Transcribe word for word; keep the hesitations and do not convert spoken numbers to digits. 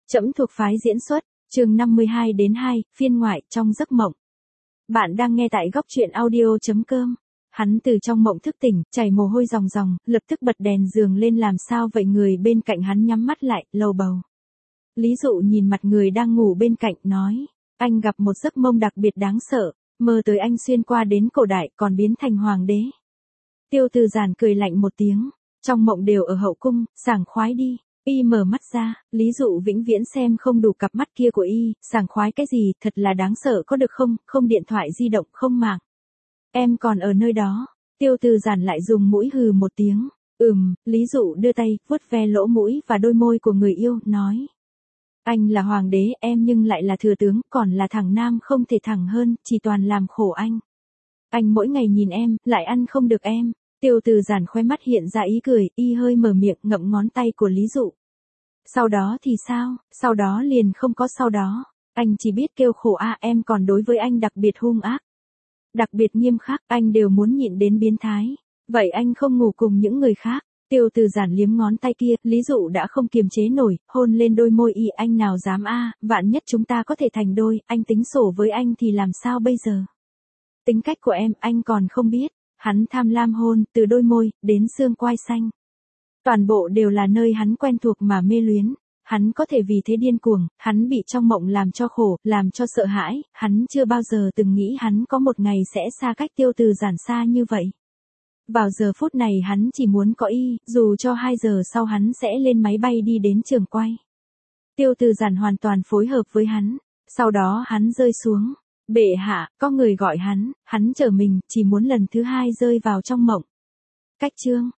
Trẫm thuộc phái diễn xuất, chương năm mươi hai đến hai, phiên ngoại, trong giấc mộng. Bạn đang nghe tại góc truyện audio chấm com. Hắn từ trong mộng thức tỉnh, chảy mồ hôi ròng ròng, lập tức bật đèn giường lên làm sao vậy người bên cạnh hắn nhắm mắt lại, lầu bầu. Lý Dụ nhìn mặt người đang ngủ bên cạnh, nói, anh gặp một giấc mộng đặc biệt đáng sợ, mơ tới anh xuyên qua đến cổ đại còn biến thành hoàng đế. Tiêu Từ Giản cười lạnh một tiếng, trong mộng đều ở hậu cung, sảng khoái đi. Y mở mắt ra, Lý Dụ vĩnh viễn xem không đủ cặp mắt kia của Y, sảng khoái cái gì, thật là đáng sợ có được không, không điện thoại di động, không mạng. Em còn ở nơi đó, Tiêu Từ Giản lại dùng mũi hừ một tiếng, ừm, Lý Dụ đưa tay, vuốt ve lỗ mũi và đôi môi của người yêu, nói. Anh là hoàng đế, em nhưng lại là thừa tướng, còn là thằng nam không thể thẳng hơn, chỉ toàn làm khổ anh. Anh mỗi ngày nhìn em, lại ăn không được em. Tiêu Từ Giản khóe mắt hiện ra ý cười, Y hơi mở miệng ngậm ngón tay của Lý Dụ. Sau đó thì sao, sau đó liền không có sau đó, anh chỉ biết kêu khổ a, em còn đối với anh đặc biệt hung ác. Đặc biệt nghiêm khắc, anh đều muốn nhịn đến biến thái. Vậy anh không ngủ cùng những người khác. Tiêu Từ Giản liếm ngón tay kia, Lý Dụ đã không kiềm chế nổi, hôn lên đôi môi Y, anh nào dám a, vạn nhất chúng ta có thể thành đôi, anh tính sổ với anh thì làm sao bây giờ? Tính cách của em, anh còn không biết. Hắn tham lam hôn, từ đôi môi, đến xương quai xanh. Toàn bộ đều là nơi hắn quen thuộc mà mê luyến. Hắn có thể vì thế điên cuồng, hắn bị trong mộng làm cho khổ, làm cho sợ hãi, hắn chưa bao giờ từng nghĩ hắn có một ngày sẽ xa cách Tiêu Từ Giản xa như vậy. Vào giờ phút này hắn chỉ muốn có Y, dù cho hai giờ sau hắn sẽ lên máy bay đi đến trường quay. Tiêu Từ Giản hoàn toàn phối hợp với hắn, sau đó hắn rơi xuống. Bệ hạ, có người gọi hắn, hắn trở mình, chỉ muốn lần thứ hai rơi vào trong mộng. Cách chương